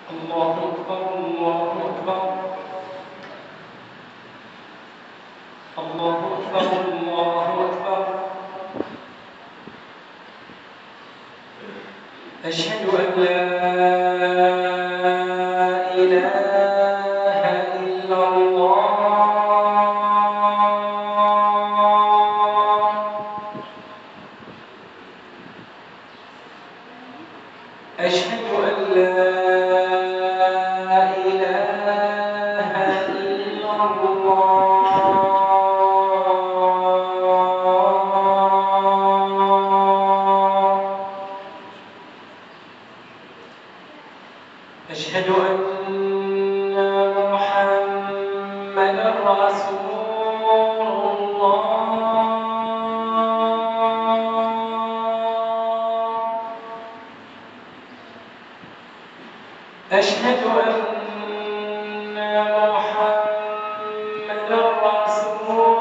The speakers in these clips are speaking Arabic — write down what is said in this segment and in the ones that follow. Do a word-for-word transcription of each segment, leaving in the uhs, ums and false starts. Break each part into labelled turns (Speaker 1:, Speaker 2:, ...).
Speaker 1: الله أكبر الله أكبر الله أكبر الله أكبر. أشهد أن لا إله إلا الله. أشهد أن لا إله إلا الله. أشهد أن محمدًا رسول الله. أشهد أن محمدًا رسول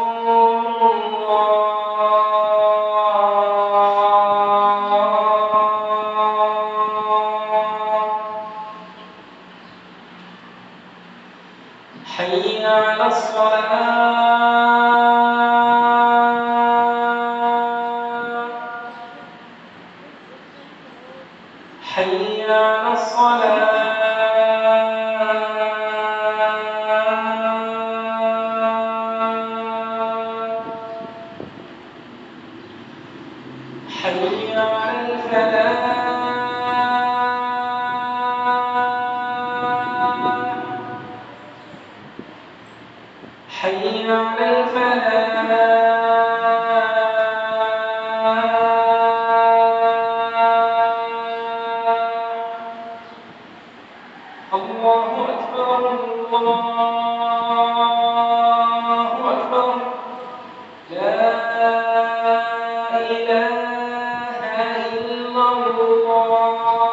Speaker 1: حي على الصلاة حي على الصلاة حي على الفلاح حي على الفلاح. الله أكبر الله أكبر. لا إله إلا الله.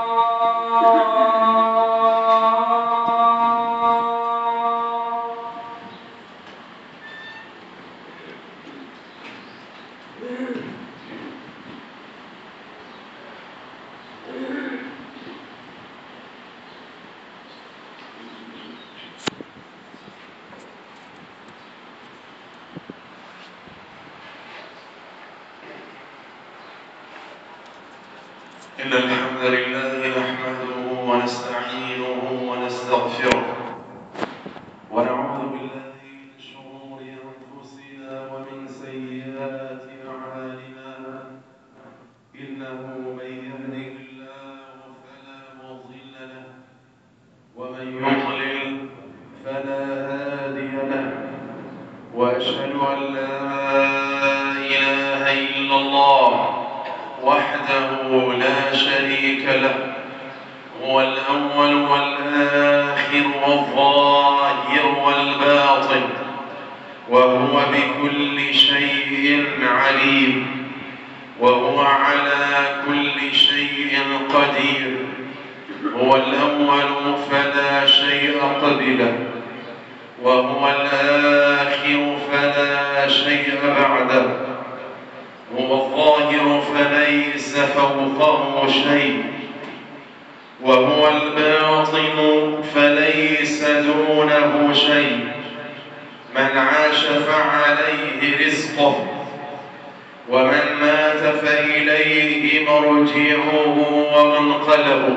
Speaker 2: إن الحمد لله نحمده ونستعينه ونستغفره ونعوذ بالله من شرور أنفسنا ومن سيئات أعمالنا. إنه من يهده الله فلا مضل له ومن يضلل فلا هادي له. وأشهد أن لا إله إلا الله وحده لا شريك له، هو الأول والآخر والظاهر والباطن، وهو بكل شيء عليم، وهو على كل شيء قدير. هو الأول فلا شيء قبله، وهو الآخر فلا شيء بعده، هو الظاهر فليس فوقه شيء، وهو الباطن فليس دونه شيء. من عاش فعليه رزقه، ومن مات فإليه مرجعه ومنقلبه.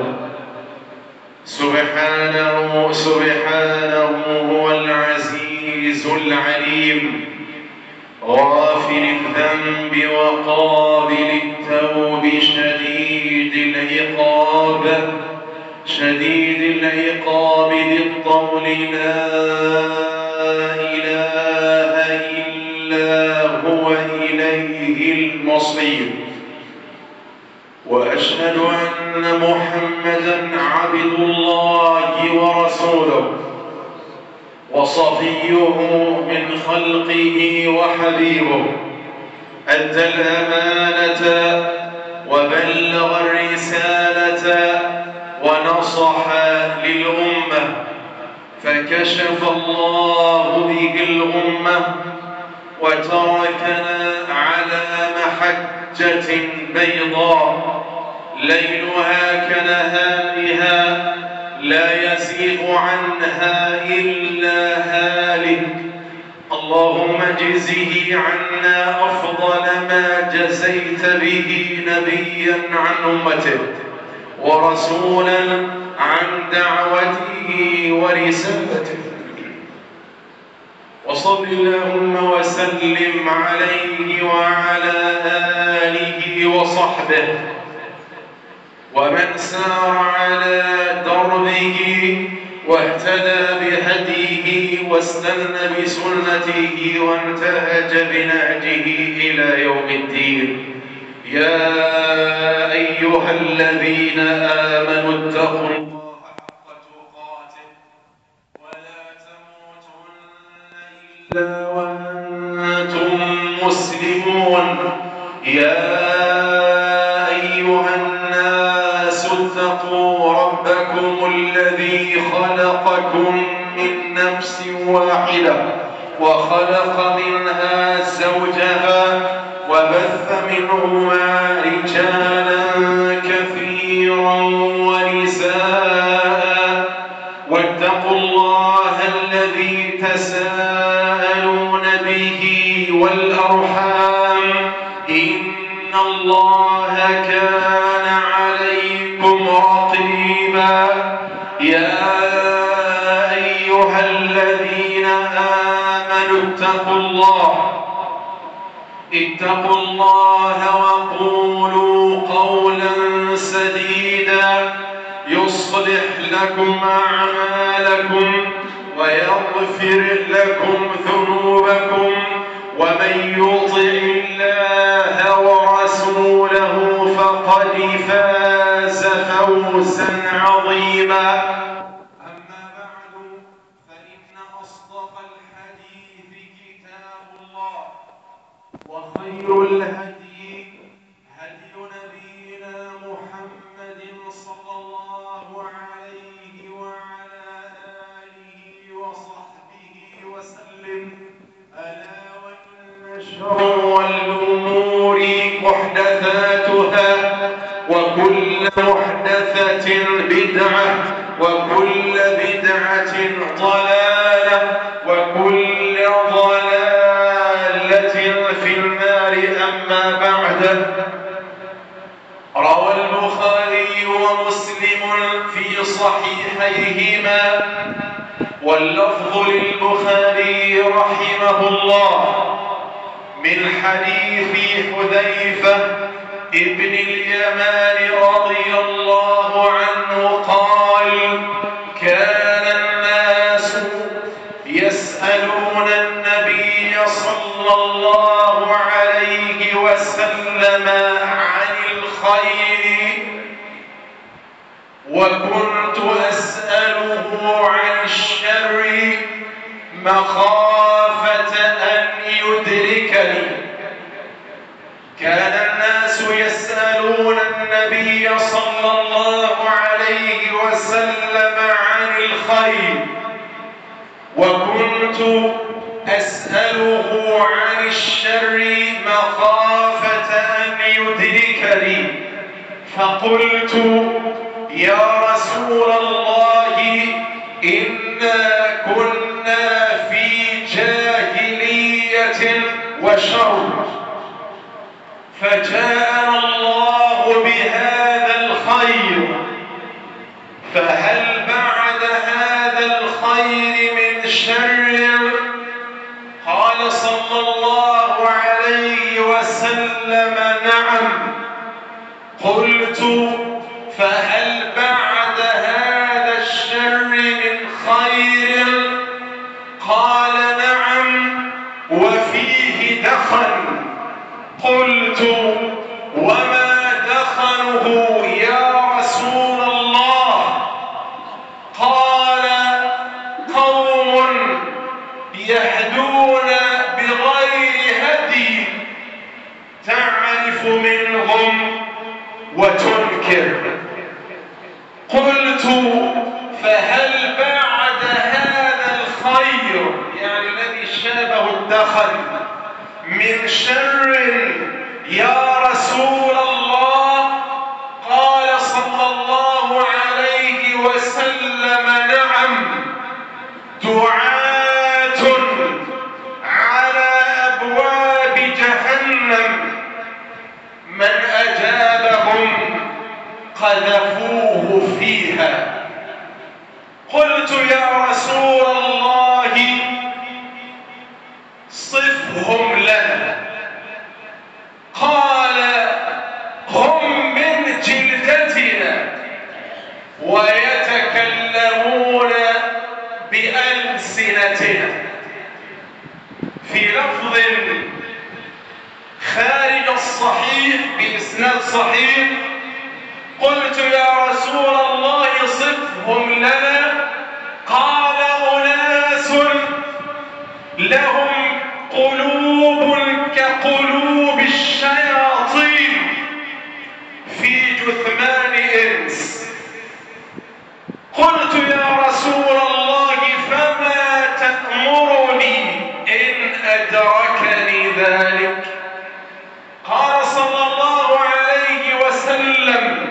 Speaker 2: سبحانه سبحانه هو العزيز العليم، غافر الذنب وقابل التوب، شديد العقاب شديد العقاب ذي الطول. لا إله إلا هو إليه المصير. وأشهد أن محمدًا عبد الله ورسوله وصفيه من خلقه وحبيبه، أدى الأمانة وبلغ الرسالة ونصح للأمة، فكشف الله به الأمة وتركنا على محجة بيضاء ليلها كنهارها لا يزيغ عنها إلا هالك. اللهم اجزه عنا أفضل ما جزيت به نبيا عن أمته ورسولا عن دعوته ورسالته. وصل اللهم وسلم عليه وعلى آله وصحبه ومن سار على دربه واهتدى بهديه واستنى بسنته وانتهج بنهجه إلى يوم الدين. يا أيها الذين آمنوا اتقوا الله حق تقاته ولا تموتن إلا وأنتم مسلمون. يا أيها الناس اتقوا ربكم الذي خلقكم من نفس واحدة وخلق منها زوجها وبث منهما رجالا كثيرا ونساء واتقوا الله الذي تساءلون به والأرحام إن الله كان عليكم رقيبا. يا أيها الذين آمنوا اتقوا الله اتقوا الله وقولوا قولا سديدا يصلح لكم أعمالكم ويغفر لكم ذنوبكم ومن يطع الله ورسوله فقد فاز فوزا عظيما. أما بعد فإن أصدق الحديث كتاب الله وخير الهدي هدي نبينا محمد صلى الله عليه وعلى آله وصحبه وسلم. ألا وإن شر الأمور محدثاتها وكل محدثة بدعة وكل بدعة ضلالة وكل ضلالة في النار. أما بعد، روى البخاري ومسلم في صحيحيهما واللفظ للبخاري رحمه الله من حديث حذيفة ابن اليمان رضي الله عنه قال: كان الناس يسألون النبي صلى الله عليه وسلم عن الخير وكنت أسأله عن الشر مخافة أن يدركني. كان الناس يسألون النبي صلى الله عليه وسلم عن الخير وكنت أسأله عن الشر مخافة أن يدركني، فقلت: يا رسول الله، إنا كنا في جاهلية وشر، فجاءنا الله بهذا الخير، فهل بعد هذا الخير من شر؟ قال صلى الله عليه وسلم: نعم. قلت: فهل بعد هذا الشر من خير؟ قال: نعم، وفيه دخن. قلت: وما دخنه يا رسول الله؟ قال: قوم يهدون بغير هدي تعرف منهم وتنكر. قلت: فهل بعد هذا الخير، يعني الذي شابه الدخن، من شر يا رسول الله؟ قال صلى الله عليه وسلم: دعاة على أبواب جهنم من أجابهم قذفوه فيها. قلت يا رسول الله صفهم لنا. قال هم من جلدتنا ويتكلمون بألسنتنا. في لفظ خارج الصحيح بإسناد صحيح قلت يا رسول الله صفهم لنا. قال أناس لهم قلوب كقلوب الشياطين في جثمان إنس. قلت يا رسول الله فما تأمرني إن أدركني ذلك؟ قال صلى الله عليه وسلم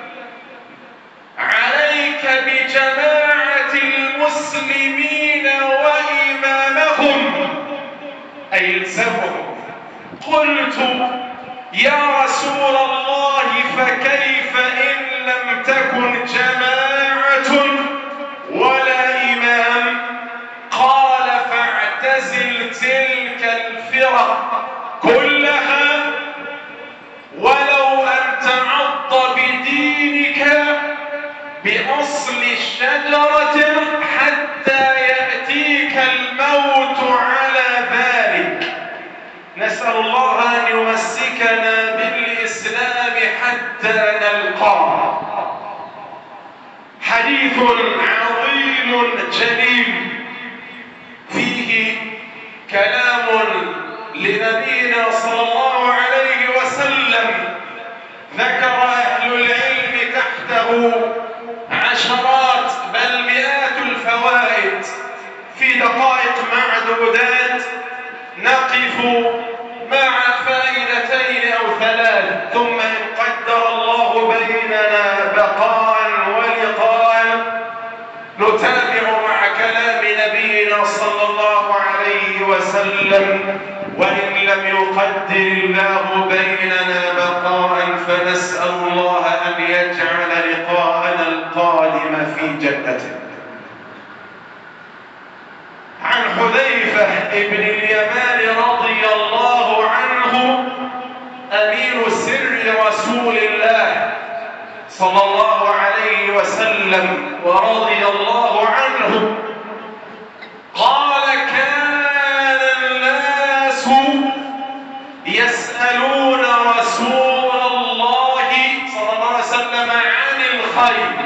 Speaker 2: عليك بجماعة المسلمين وإمامهم أي الزمهم. قلت يا رسول الله فكيف إن لم تكن جماعة ولا إمام؟ قال فاعتزل تلك الفرق كلها ولو أن تعض بدينك بأصل الشجرة حتى يأتيك الموت على ذلك. نسأل الله أن يمسكنا بالإسلام حتى نلقاه. حديث عظيم جليل فيه كلام لنبينا صلى الله عليه وسلم ذكر أهل العلم تحته عشرات بل مئات الفوائد. في دقائق معدودات نقف مع فائدتين أو ثلاث، ثم إن قدر الله بيننا بقاء ولقاء نتابع مع كلام نبينا صلى الله عليه وسلم. وإن لم يقدر الله بيننا بقاء فنسأل الله أن يجعل لقاءنا القادم في جنته. عن حذيفة بن اليمان رضي الله عنه أمين سر رسول الله صلى الله عليه وسلم ورضي الله عنه قال كان الناس يسألون رسول الله صلى الله عليه وسلم عن الخير.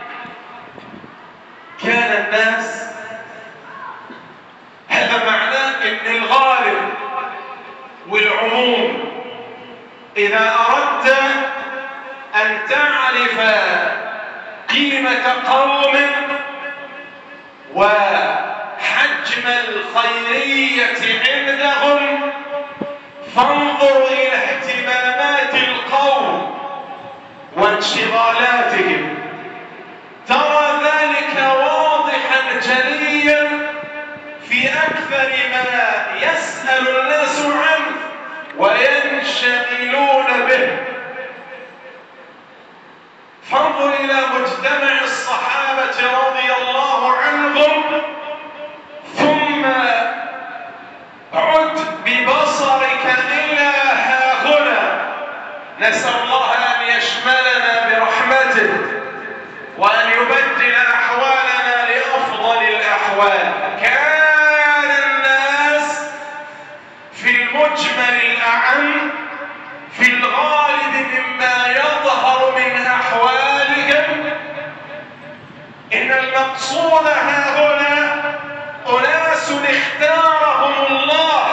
Speaker 2: كان الناس، هذا معناه ان الغالب والعموم. إذا أردت أن تعرف قيمة قوم وحجم الخيرية عندهم فانظر إلى اهتمامات القوم وانشغالاتهم، ترى ذلك واضحا جليا في أكثر ما يسأل الناس عنه وينشغلون به. فانظر إلى مجتمع الصحابة رضي الله عنهم ثم عد ببصرك إلى هاهنا. نسأل الله أن يشملنا برحمته وأن يبدل أحوالنا لأفضل الأحوال. كان الناس في المجمل الأعم في الغالب مما يظهر من أحوالهم إن المقصود ها هنا أناس اختارهم الله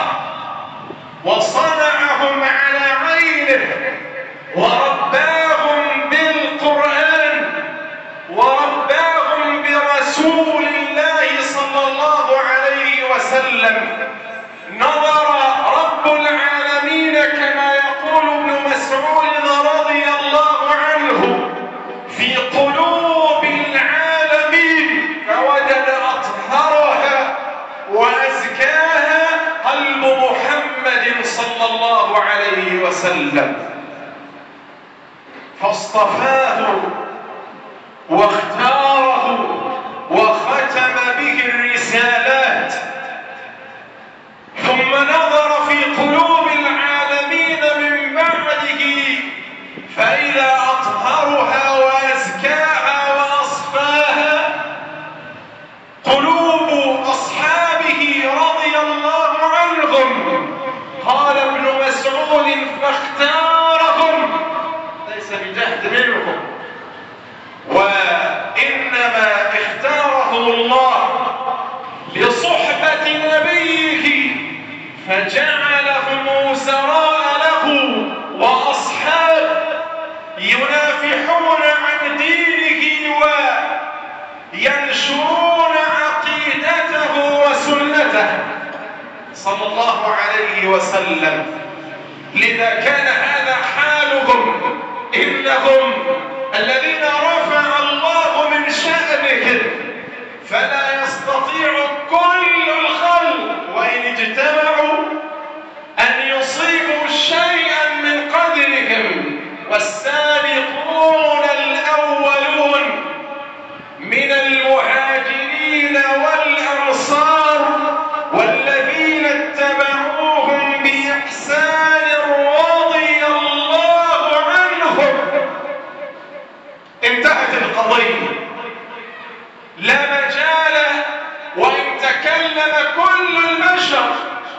Speaker 2: وصنعهم على عينه ورباهم بالقرآن ورباهم برسول الله صلى الله عليه وسلم. نظر رب العالمين كما يقول ابن مسعود رضي الله عنه في قلوب العالمين فوجد أطهرها وسلم، فاصطفاه واختاره وختم به الرسالات، ثم نظر في قلوب العالمين من بعده فإذا أطهرها وأزكاها وأصفاها قلوب أصحابه رضي الله عنهم. قال ابن مسعود فاختارهم، ليس بجهد منهم، وإنما اختارهم الله لصحبة نبيه فجعلهم وزراء له وأصحاب ينافحون عن دينه وينشرون عقيدته وسنته صلى الله عليه وسلم. لذا كان هذا حالهم، إنهم الذين رفع الله من شأنهم، فلا يستطيع كل الخلق وإن اجتمعوا أن يصيبوا شيئا من قدرهم. والسابقون الأولون من المهاجرين والأنصار والذين اتبعوهم بإحسان رضي الله عنهم. انتهت القضية، لا مجال، وإن تكلم كل البشر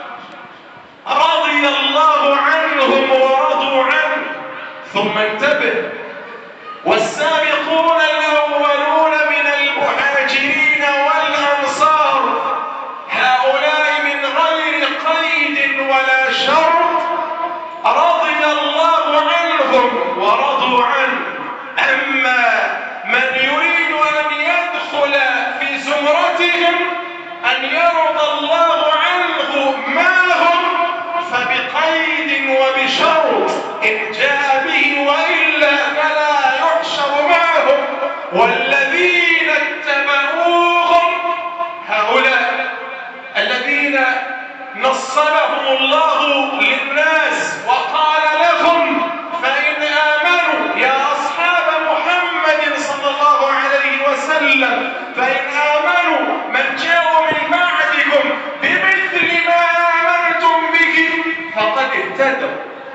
Speaker 2: رضي الله عنهم ورضوا عنه. ثم انتبه، والسابقون الأولون من المهاجرين والأنصار هؤلاء من غير قيد ولا شرط رضي الله عنهم ورضوا عنه. أما من يريد أن يدخل في زمرتهم أن يرضى الله عنه معهم فبقيد وبشرط إن جاء به، وإلا فلا يحشر معهم. والذين اتبعوهم هؤلاء الذين نصبهم الله للناس وقال لهم فإن آمنوا يا أصحاب محمد صلى الله عليه وسلم، فإن آمنوا من جاءوا من بعدكم بمثل ما آمنتم به فقد اهتدوا.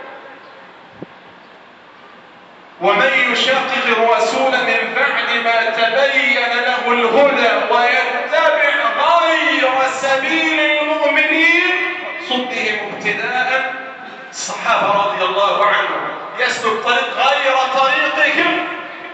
Speaker 2: ومن يشاقق الرسول من بعد ما تبين له الهدى ويتبع غير سبيل المؤمنين صدهم ابتداء. الصحابة رضي الله عنهم يسلك طريق غير طريقهم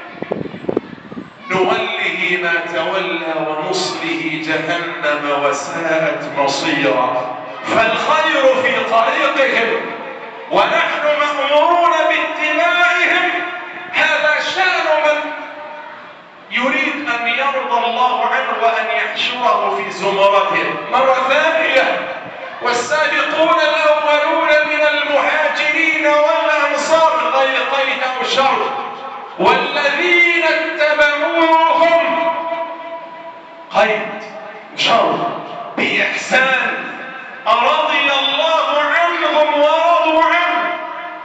Speaker 2: نوله ما تولى ونصله جهنم وساءت مصيرا. فالخير في طريقهم ونحن مأمورون باتباعهم. هذا شأن من يريد أن يرضى الله عنه وأن يحشره في زمرته. مرة ثانية، والسابقون الأولون من المهاجرين والأنصار غير قيد أو شرط والذين اتبعوهم قيد شرط بإحسان رضي الله عنهم ورضوا عنه.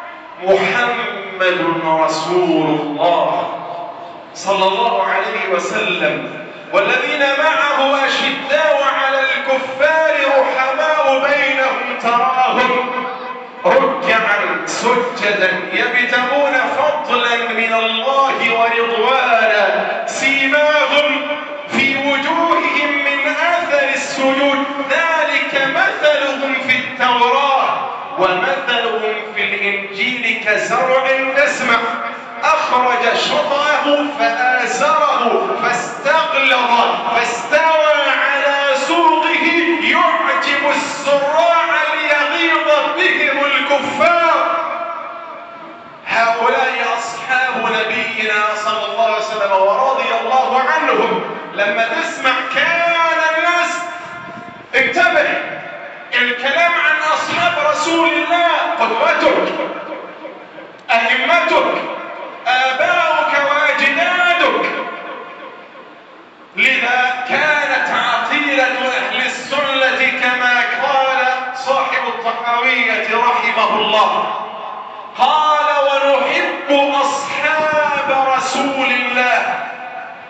Speaker 2: محمد رسول الله صلى الله عليه وسلم والذين معه أشداء على الكفار رحماء بينهم تراهم ركعا سجدا يبتغون فضلا من الله ورضوانا سيماهم في وجوههم من أثر السجود ذلك مثلهم في التوراة ومثلهم في الإنجيل كزرع تسمع أخرج شطأه فآزره فاستغلظ فاستوى على سوقه يعجب الزراع ليغيظ بهم الكفار. هؤلاء أصحاب نبينا صلى الله عليه وسلم ورضي الله عنهم. لما تسمع كان الناس انتبه، الكلام عن أصحاب رسول الله قدوتك أئمتك آباؤك وأجدادك. لذا كانت عقيدة أهل السنة كما قال صاحب الطحاوية رحمه الله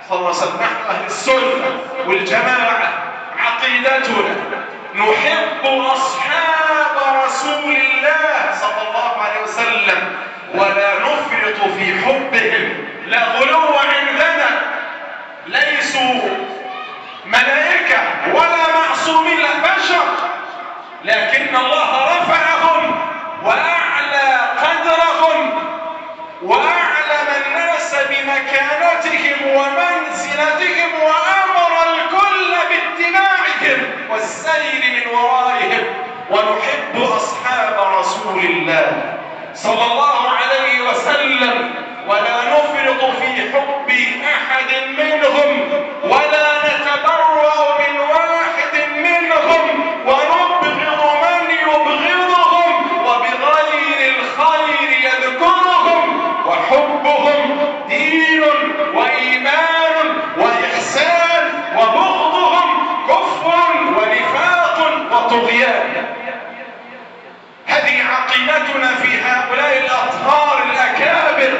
Speaker 2: صلى الله عليه وسلم. نحن أهل السنة والجماعة عقيدتنا نحب أصحاب رسول الله صلى الله عليه وسلم ولا نفرط في حبهم، لا غلو عندنا، ليسوا ملائكة ولا معصومين، لا بشر، لكن الله رفعهم وأعلى قدرهم وأعلم الناس بمكانتهم ومنزلتهم وأمر الكل باتباعهم والسير من ورائهم. ونحب أصحاب رسول الله صلى الله عليه وسلم ولا نفرط في حب أحد منهم ولا نتبرأ من واحد منهم ونبغض من يبغضهم وبغير الخير يذكرهم. وحبهم دين وإيمان وإحسان وبغضهم كفر ونفاق وطغيان. هذه عقيدتنا في هؤلاء الأطهار الأكابر.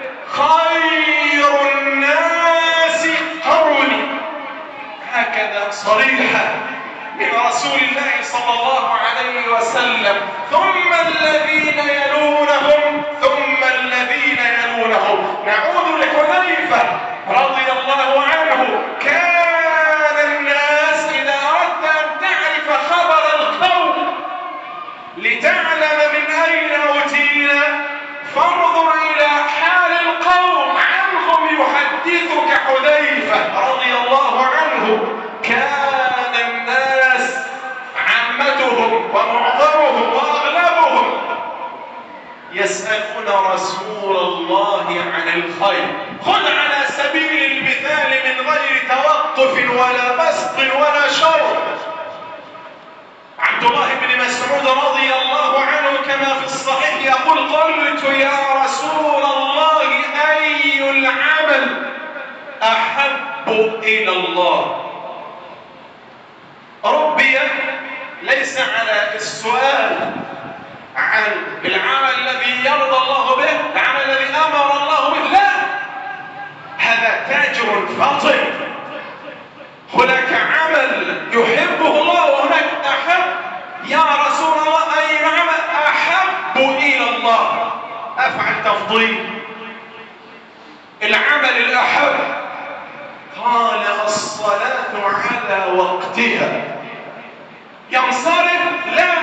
Speaker 2: خير الناس قرني، هكذا صريحة من رسول الله صلى الله عليه وسلم، ثم الذين يلونهم ثم الذين يلونهم. نعود لحذيفة رضي الله عنه، كان الناس إذا أردت أن تعرف خبر القوم لتعلم من أين أوتينا فانظر إلى حال القوم عنهم يحدثك حذيفة رضي الله عنه. كان الناس عامتهم ومعظمهم وأغلبهم يسألون رسول الله عن الخير، خذ على سبيل المثال من غير توقف ولا بسط ولا شر. عبد الله بن مسعود رضي الله عنه كما في الصحيح يقول: قلت يا رسول الله أي العمل أحب إلى الله؟ ربي ليس على السؤال عن العمل الذي يرضى الله به، العمل الذي أمر الله به، لا، هذا تاجر فاطن. هناك عمل يحبه الله وهناك أحب. يا رسول الله أي عمل أحب إلى الله؟ أفعل تفضيل العمل الأحب. قال: الصلاة على وقتها. ينصرف؟ لا،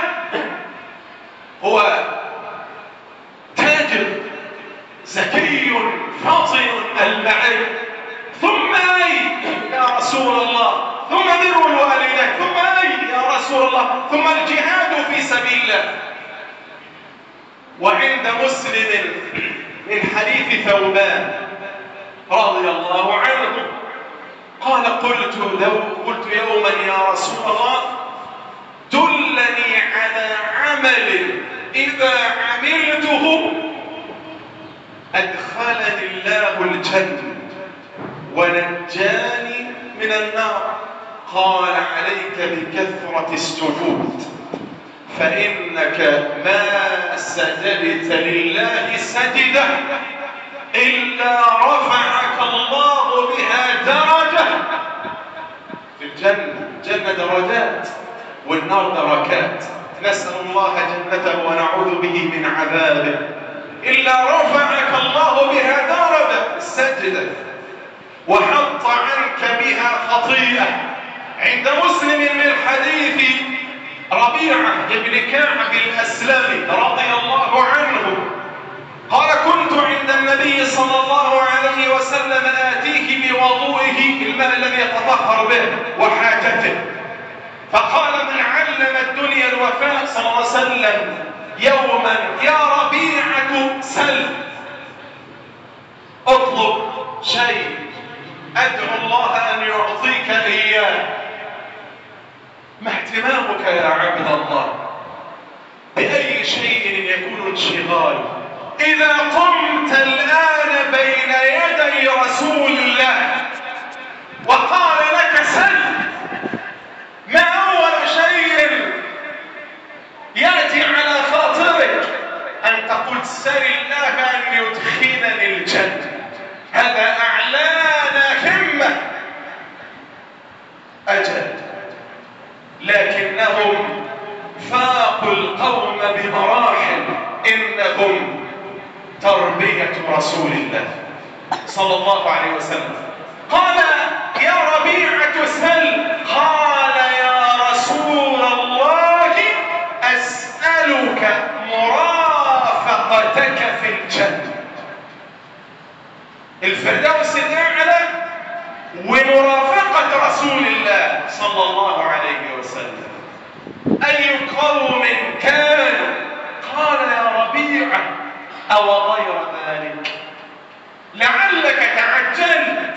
Speaker 2: هو تاجر ذكي فاطن المعرفة. ثم أي يا رسول الله؟ ثم بر الوالدين. ثم أي يا رسول الله؟ ثم الجهاد في سبيل الله. وعند مسلم من حديث ثوبان رضي الله عنه قال: قلت لو قلت يوما يا رسول الله دلني على عمل إذا عملته أدخلني الله الجنة ونجاني من النار. قال: عليك بكثرة السجود، فإنك ما سجدت لله سجدة إلا رفعك الله بها درجة في الجنة. الجنة درجات والنار دركات. نسأل الله جنته ونعوذ به من عذابه. إلا رفعك الله بها درجة السجدة وحط عنك بها خطيئة. عند مسلم من حديث ربيعة بن كعب الأسلمي رضي الله عنه قال: كنت عند النبي صلى الله عليه وسلم آتيه بوضوئه، الماء الذي يتطهر به، وحاجته، فقال: من علم الدنيا الوفاء صلى الله عليه وسلم يوما: يا ربيعة سل، اطلب شيء أدعو الله أن يعطيك إياه. ما اهتمامك يا عبد الله بأي شيء يكون انشغال؟ إذا قمت الآن بين يدي رسول الله وقال لك سل، ما أول شيء يأتي على خاطرك أن تقول: سل الله أن يدخلني الجنة. هذا أعلانا همة القوم بمراحل إنهم تربية رسول الله صلى الله عليه وسلم. قال يا ربيعة سل، قال يا رسول الله أسألك مرافقتك في الجنة. الفردوس الأعلى ومرافقة رسول الله صلى الله عليه وسلم. أي قوم كانوا؟ قال يا ربيعة أو غير ذلك؟ لعلك تعجلت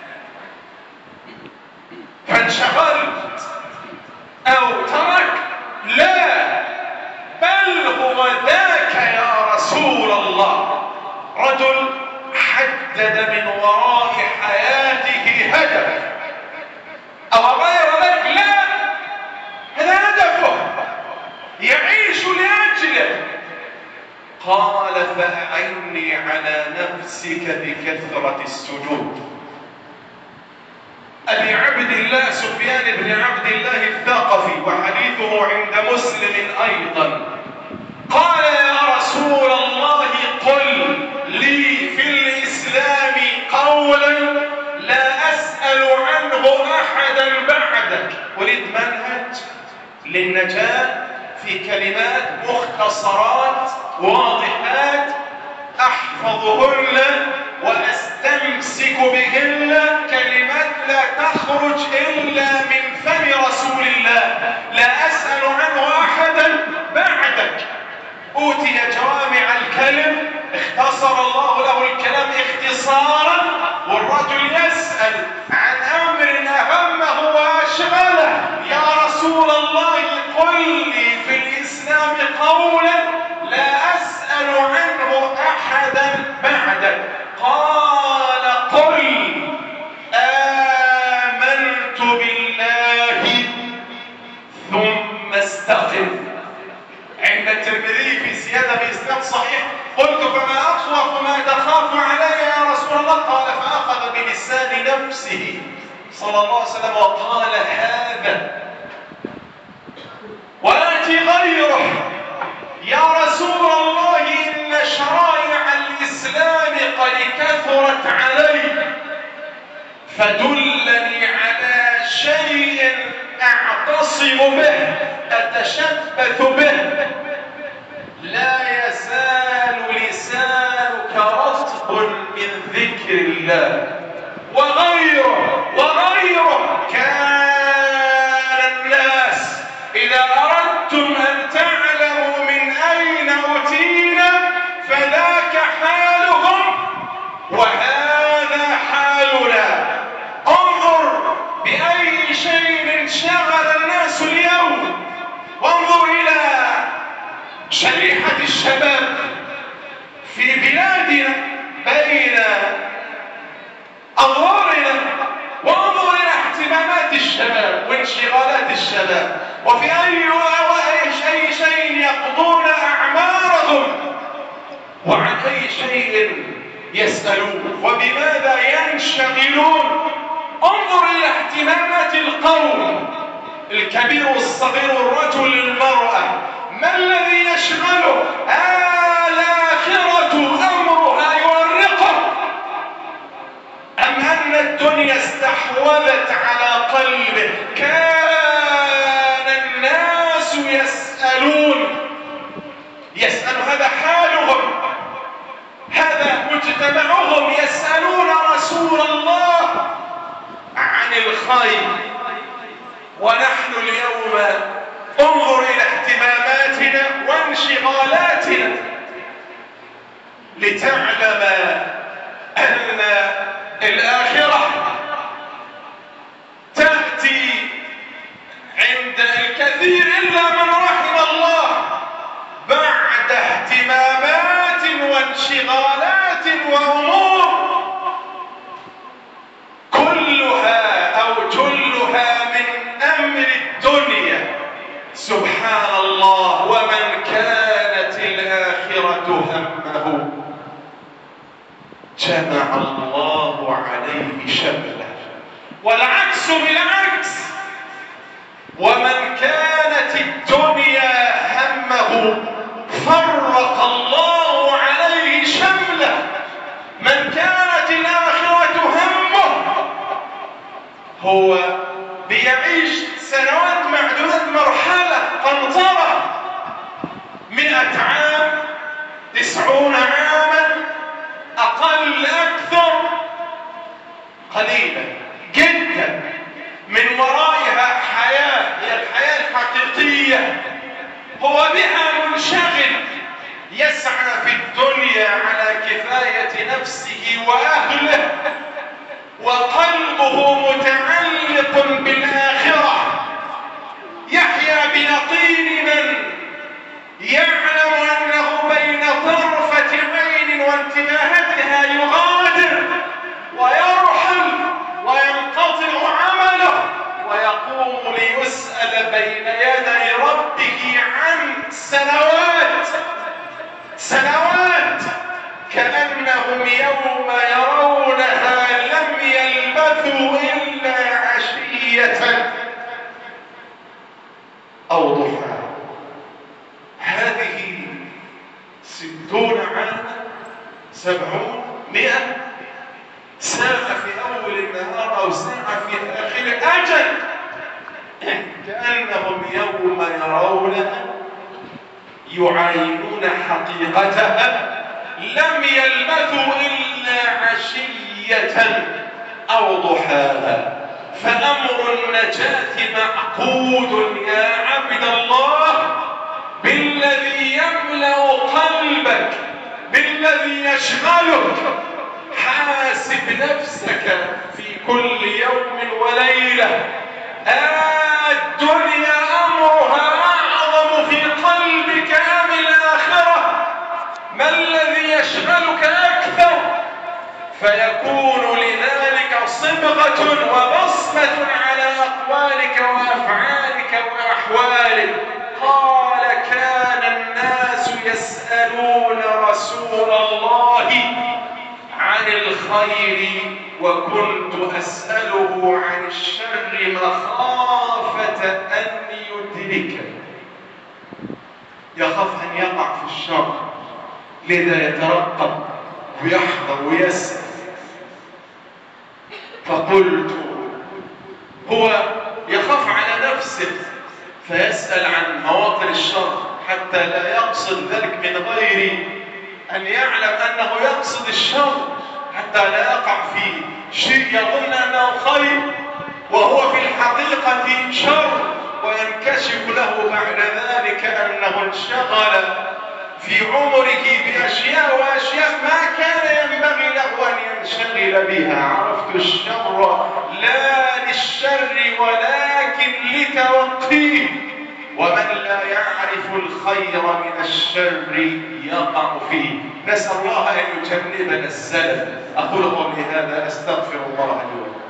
Speaker 2: فانشغلت أو تركت. لا، بل هو ذاك يا رسول الله. رجل حدد من وراء حياته هدف أو غير ذلك. لا، هذا هدفه يعيش لأجله. قال فأعني على نفسك بكثرة السجود. أبي عبد الله سفيان بن عبد الله الثقفي وحديثه عند مسلم أيضا قال يا رسول الله قل لي في الإسلام قولا لا أسأل عنه أحدا بعدك. أريد منهج للنجاة في كلمات مختصرات واضحات أحفظهن وأستمسك بهن، كلمات لا تخرج إلا من فم رسول الله، لا أسأل عنه أحدا بعدك. أوتي جوامع الكلم، اختصر الله له الكلام اختصارا، والرجل يسأل عن أمر أهمه وأشغله. يا رسول الله قل لي في الإسلام قولا لا أسأل عنه أحدا بعدك. قال قل آمنت بالله ثم استقم. عند الترمذي في زيادة بإسناد صحيح قلت فما أخوف ما تخاف علي يا رسول الله؟ قال فأخذ بلسان نفسه صلى الله عليه وسلم وقال هذا وآتي غيره. يا رسول الله إن شرائع الإسلام قد كثرت علي، فدلني على شيء أعتصم به أتشبث به. لا يزال لسانك رطب من ذكر الله. وغيره وغيره. كان الناس إذا أردتم أن تعلموا من أين أتينا فذاك حالهم وهذا حالنا. انظر بأي شيء شغل الناس اليوم، وانظر إلى شريحة الشباب في بلادنا بين أظهرنا، وانظر إلى اهتمامات الشباب وانشغالات الشباب، وفي أي أي شيء يقضون أعمارهم، وعن أي شيء يسألون، وبماذا ينشغلون. انظر إلى اهتمامات القوم الكبير والصغير والرجل المرأة. ما الذي يشغله؟ الآخرة أمرها يورقه، أم أن الدنيا استحوذت على قلبه؟ كان الناس يسألون يسأل هذا حالهم، هذا مجتمعهم، يسألون رسول الله عن الخير. ونحن اليوم انظر إلى اهتماماتنا وانشغالاتنا لتعلم أن الآخرة تأتي عند الكثير إلا من رحم الله بعد اهتمامات وانشغالات وأمور كلها أو جلها من أمر الدنيا. سبحان الله. ومن كانت الآخرة همه جمع الله عليه شمله. والعكس بالعكس. ومن كانت الدنيا همه فرق الله عليه شمله. من كانت الآخرة همه هو بيعيش سنوات معدودة مرحلة قنطرة، مئة عام، تسعون عاما، أقل أكثر، قليلا جدا، من ورائها حياة هي الحياة الحقيقية، هو بها منشغل، يسعى في الدنيا على كفاية نفسه وأهله، وقلبه متعلق بالآخرة، يحيا بيقين من يعلم أنه بين طرفة عين وانتباهتها يغادر ويرحل وينقطع عمله، ويقوم ليسأل بين يدي ربه عن سنوات سنوات كأنهم يوم يرونها لم يلبثوا إلا عشية أو ضحاها. هذه ستون عاما، سبعون، مئة، ساعة في أول النهار أو ساعة في آخر أجل، كأنهم يوم يرونها يعاينون حقيقتها لم يلبثوا إلا عشية أو ضحاها. فأمر النجاة معقود يا عبد الله بالذي يملأ قلبك، بالذي يشغلك. حاسب نفسك في كل يوم وليلة، الدنيا أمرها أعظم في قلبك أم الآخرة؟ ما الذي يشغلك أكثر؟ فيكون لذلك صبغة وبصمة على أقوالك وأفعالك وأحوالك. قال كان الناس يسألون رسول الله عن الخير وكنت أسأله عن الشر مخافة أن يدركه. يخاف أن يقع في الشر، لذا يترقب ويحذر ويسأل. فقلت هو يخاف على نفسه فيسأل عن مواطن الشر حتى لا يقصد ذلك من غير أن يعلم أنه يقصد الشر، حتى لا يقع في شيء يظن أنه خير وهو في الحقيقة شر، وينكشف له بعد ذلك أنه انشغل في عمره بأشياء وأشياء ما كان ينبغي له أن ينشغل بها. عرفت الشر لا للشر ولكن لتوقيه، ومن لا يعرف الخير من الشر يقع فيه. نسأل الله أن يجنبنا الزلل. أقول قولي هذا أستغفر الله لي ولكم.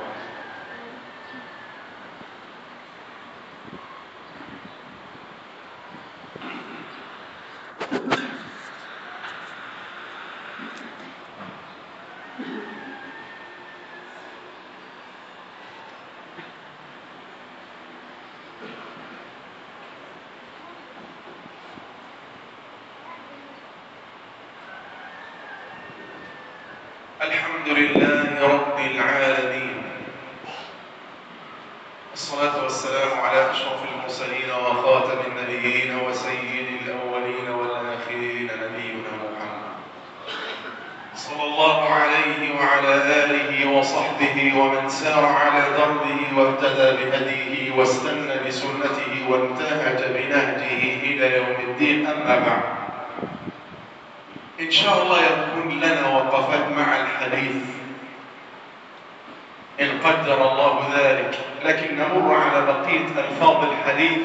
Speaker 2: الحمد لله رب العالمين، الصلاة والسلام على أشرف المرسلين وخاتم النبيين وسيد الأولين والآخرين نبينا محمد صلى الله عليه وعلى آله وصحبه ومن سار على دربه واهتدى بهديه واستنى بسنته وانتهج بنهجه إلى يوم الدين. أما بعد، إن شاء الله يكون لنا وقفات مع الحديث إن قدر الله ذلك، لكن نمر على بقية ألفاظ الحديث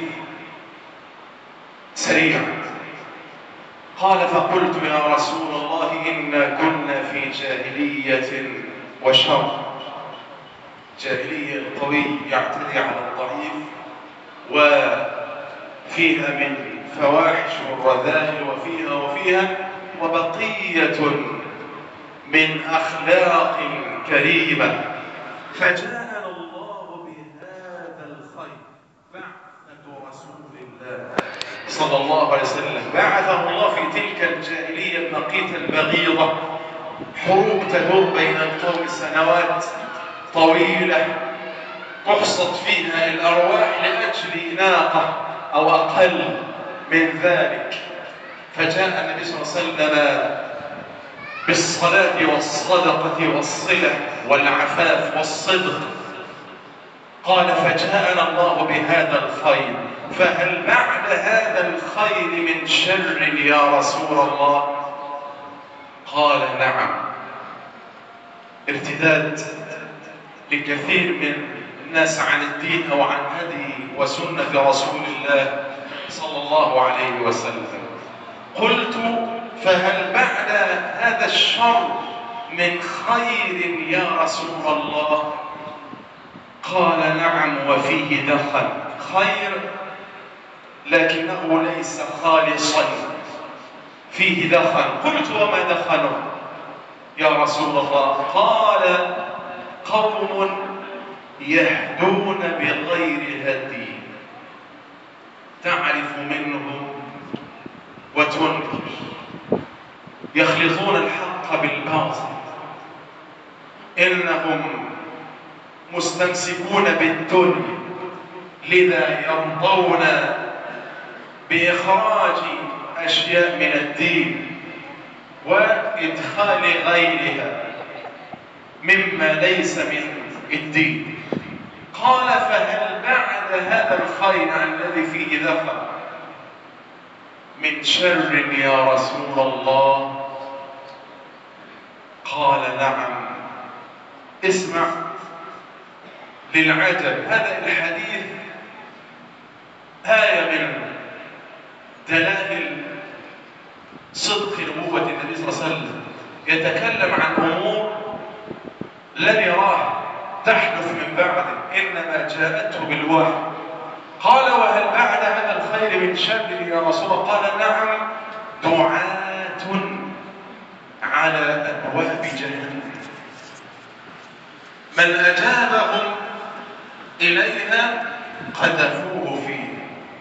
Speaker 2: سريعا. قال فقلت يا رسول الله إنا كنا في جاهلية وشر. جاهلية القوي يعتدي على الضعيف، وفيها من فواحش والرذائل وفيها وفيها وبقية من أخلاق كريمة. فجاءنا الله بهذا الخير، بعثة رسول الله صلى صلى الله عليه وسلم بعثه الله في تلك الجاهلية النقية البغيضة، حروب تدور بين القوم سنوات طويلة تحصد فيها الأرواح لأجل ناقة أو أقل من ذلك. فجاء النبي صلى الله عليه وسلم بالصلاة والصدقة والصلة والعفاف والصدق، قال فجاءنا الله بهذا الخير، فهل بعد هذا الخير من شر يا رسول الله؟ قال نعم. ارتداد لكثير من الناس عن الدين أو عن هدي وسنة رسول الله صلى الله عليه وسلم. قلت فهل بعد هذا الشر من خير يا رسول الله؟ قال نعم وفيه دخن، خير لكنه ليس خالصا، فيه دخن. قلت وما دخنه يا رسول الله؟ قال قوم يهدون بغير هدي، تعرف منهم وتنكر، يخلطون الحق بالباطل، إنهم مستمسكون بالدنيا، لذا يرضون بإخراج أشياء من الدين وإدخال غيرها مما ليس من الدين. قال فهل بعد هذا الخير الذي فيه دخل من شر يا رسول الله؟ قال نعم. اسمع للعجب، هذا الحديث آية من دلائل صدق نبوة النبي صلى الله عليه وسلم، يتكلم عن أمور لن يراها تحدث من بعده، إنما جاءته بالوحي. قال وهل بعد هذا الخير من شر يا رسول الله؟ قال نعم، دعاة على أبواب جهنم، من أجابهم إليها قذفوه فيه.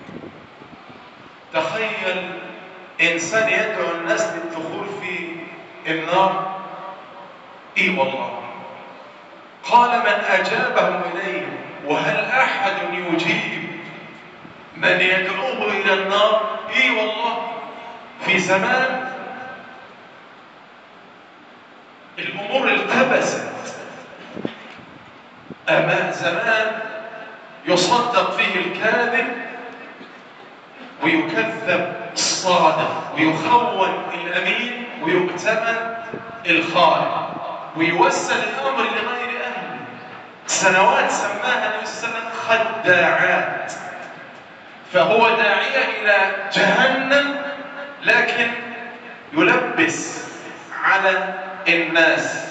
Speaker 2: تخيل إنسان يدعو الناس للدخول في النار، إي والله. قال من أجابهم إليه، وهل أحد يجيب من يدعوه إلى النار؟ إي والله. في زمان الأمور التبست، أما زمان يصدق فيه الكاذب ويكذب الصادق، ويخون الأمين ويؤتمن الخائن، ويوسل الأمر لغير أهله. سنوات سماها النبي صلى الله عليه وسلم خداعات. فهو داعية إلى جهنم، لكن يلبس على الناس،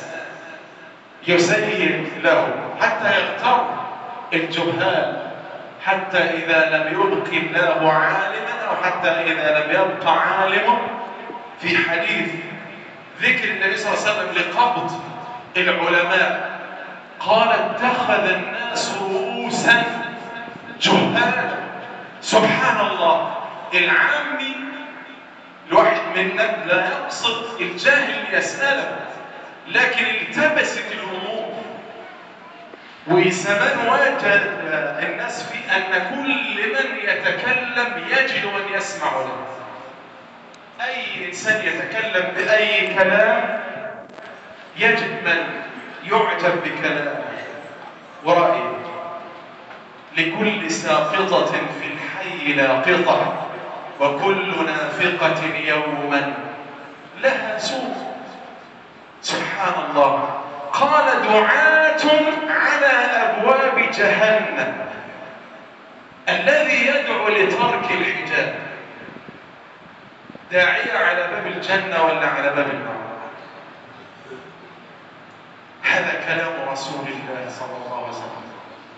Speaker 2: يزين له حتى يغتر الجهال، حتى إذا لم يبق الله عالما، أو حتى إذا لم يبق عالم. في حديث ذكر النبي صلى الله عليه وسلم لقبض العلماء قال اتخذ الناس رؤوسا جهالا. سبحان الله، العامي الواحد منا لا يقصد الجاهل يسأله، لكن التبست الأمور. وزمان واجه الناس في أن كل من يتكلم يجد من يسمع له. أي إنسان يتكلم بأي كلام يجد من يعجب بكلامه ورأيه. لكل ساقطة في الحي لاقطة، وكل نافقة يوما لها سوق. سبحان الله. قال دعاة على أبواب جهنم، الذي يدعو لترك الحجاب داعية على باب الجنة ولا على باب النار؟ هذا كلام رسول الله صلى الله عليه وسلم.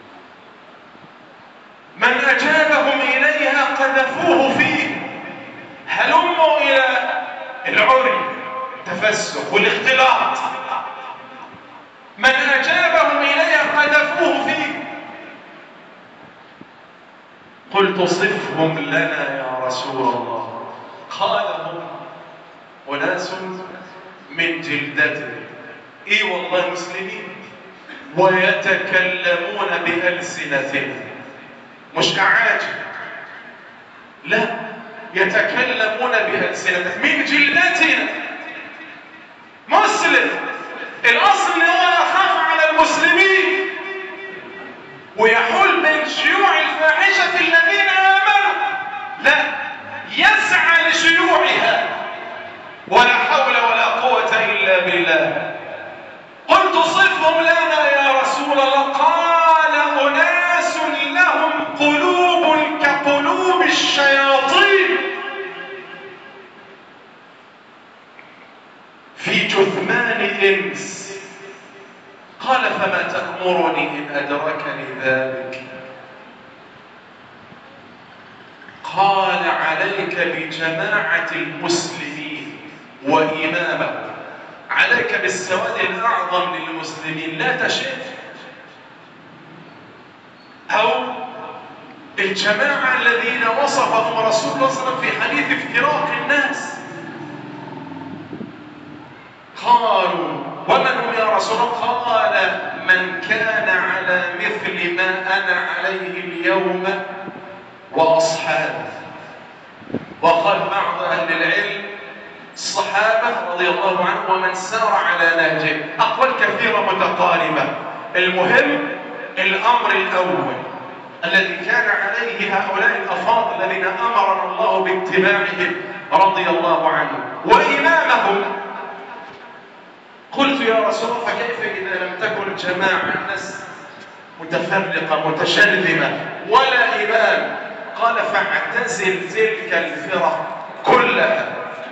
Speaker 2: من أجابهم إليها قذفوه فيه. هلموا إلى العري، التفسق والاختلاط. من أجابهم إليها قذفوه فيه. قلت صفهم لنا يا رسول الله؟ قال هم أناس من جلدته. إي والله مسلمين، ويتكلمون بألسنتهم، مش أعاجم، لا، يتكلمون بألسنتهم من جلدتنا. مسلم، الأصل هو يخاف على المسلمين ويحول بين شيوع الفاحشة الذين آمنوا، لا، يسعى لشيوعها، ولا حول ولا قوة إلا بالله. قلت صفهم لنا يا رسول الله، قال أناس لهم قلوب كقلوب الشياطين في جثمان إنس. قال فما تأمرني إن أدركني ذلك؟ قال عليك بجماعة المسلمين وإمامهم، عليك بالسواد الأعظم للمسلمين، لا تشد. أو الجماعة الذين وصفهم رسول الله صلى الله عليه وسلم في حديث افتراق الناس. قالوا ومن هم يا رسول الله؟ قال من كان على مثل ما أنا عليه اليوم وأصحابه. وقال بعض أهل العلم الصحابة رضي الله عنهم ومن سار على نهجه. أقوال كثيرة متقاربة. المهم الأمر الأول الذي كان عليه هؤلاء الأفاضل الذين أمرنا الله باتباعهم رضي الله عنهم وإمامهم. قلت يا رسول الله فكيف إذا لم تكن جماعة الناس متفرقة متشرذمة ولا إمام؟ قال فاعتزل تلك الفرق كلها،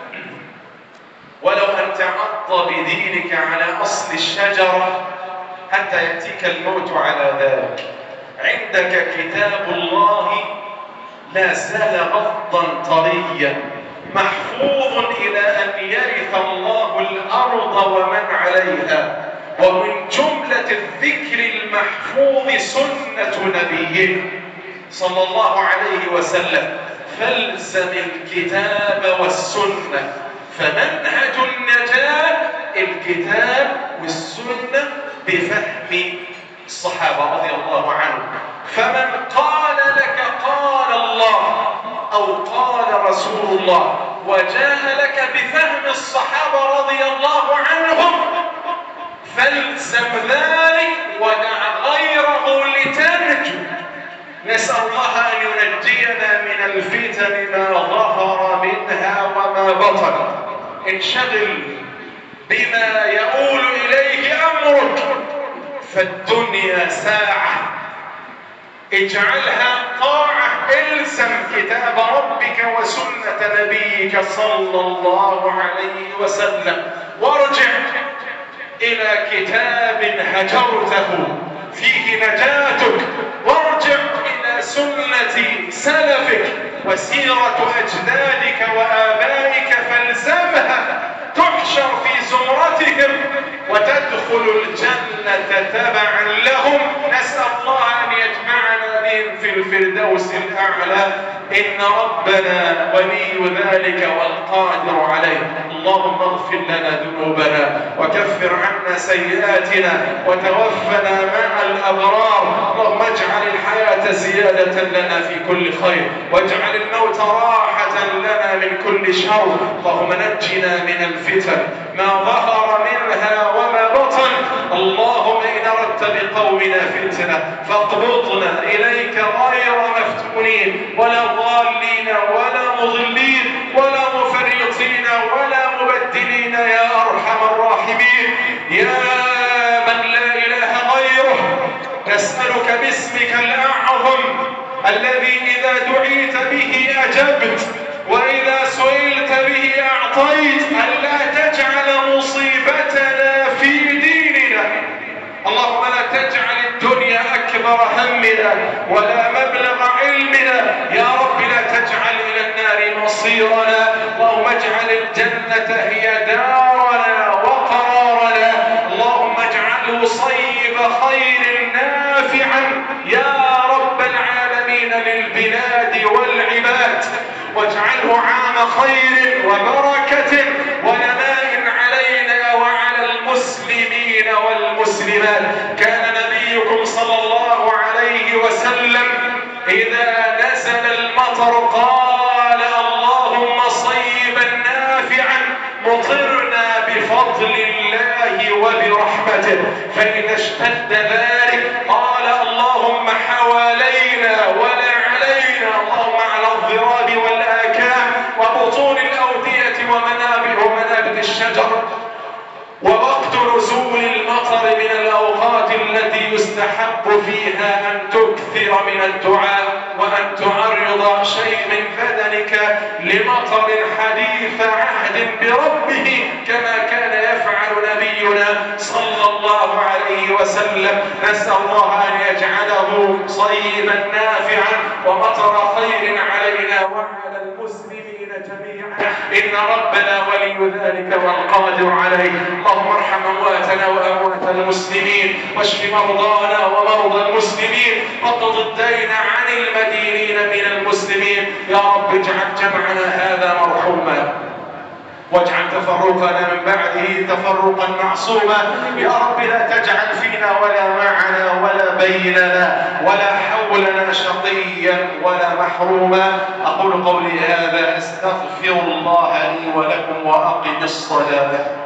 Speaker 2: ولو أن تعض بدينك على أصل الشجرة حتى يأتيك الموت على ذلك. عندك كتاب الله لا زال غضا طريا محفوظ إلى أن يرث الله الأرض ومن عليها، ومن جملة الذكر المحفوظ سنة نبينا صلى الله عليه وسلم. فالزم الكتاب والسنة، فمنهج النجاة الكتاب والسنة بفهم الصحابة رضي الله عنهم. فمن قال لك قال الله أو قال رسول الله وجاء لك بفهم الصحابة رضي الله عنهم فالزم ذلك ودع غيره لتنجو. نسأل الله أن ينجينا من الفتن ما ظهر منها وما بطن. انشغل بما يؤول إليه أمرك، فالدنيا ساعة، اجعلها طاعة. الزم كتاب ربك وسنة نبيك صلى الله عليه وسلم، وارجع إلى كتاب هجرته فيه نجاتك، وارجع إلى سنة سلفك وسيرة أجدادك وآبائك فالزمها، تحشر في زمرتهم وتدخل الجنة تبعا لهم. نسأل الله أن يجمعنا بهم في الفردوس الأعلى، إن ربنا ولي ذلك والقادر عليه. اللهم اغفر لنا ذنوبنا وكفر عنا سيئاتنا وتوفنا مع الأبرار. اللهم اجعل الحياة زيادة لنا في كل خير، واجعل الموت راحة لنا من كل شر. اللهم نجنا من الفتن ما ظهر منها وما بطن. اللهم إن أردت بقومنا فتنة فاقبضنا إليك غير مفتونين ولا ضالين ولا مضلين ولا مفرطين ولا مبدلين يا أرحم الراحمين. يا من لا إله غيره، نسألك باسمك الأعظم الذي إذا دعيت به أجبت وإذا سئلت به أعطيت، ألا تجعل مصيبتنا في ديننا. اللهم لا تجعل الدنيا أكبر همنا ولا مبلغ علمنا. يا رب لا تجعل إلى النار مصيرنا. اللهم اجعل الجنة هي دارنا وقرارنا. اللهم اجعله صيب خير نافعا يا رب العالمين للبلاد والعباد. واجعله عام خير وبركة ونماء علينا وعلى المسلمين والمسلمات. كان نبيكم صلى الله عليه وسلم إذا نزل المطر قال اللهم صيبا نافعا مطرنا بفضل الله وبرحمته. فإذا اشتد ذلك قال اللهم حوالينا ولا علينا، اللهم على الضراب والآكام وبطون الأودية ومنابت ومنابت الشجر. ووقت نزول المطر من الأوقات التي يستحب فيها أن تكثر من الدعاء وأن تعرض شيء من بدنك لمطر حديث عهد بربه كما كان يفعل نبينا صلى الله عليه وسلم. نسأل الله أن يجعله صيبا نافعا ومطر خير علينا وعلى المسلمين جميعا، إن ربنا ولي ذلك والقادر عليه. اللهم ارحم أمواتنا وأموات المسلمين، واشف مرضانا ومرضى المسلمين، واقض الدين عن المدينين من المسلمين. يا رب اجعل جمعنا هذا مرحوما، واجعل تفرقنا من بعده تفرقا معصوما. يا رب لا تجعل فينا ولا معنا ولا بيننا ولا حولنا شقيا ولا محروما. أقول قولي هذا، أستغفر الله لي ولكم وأقم الصلاة.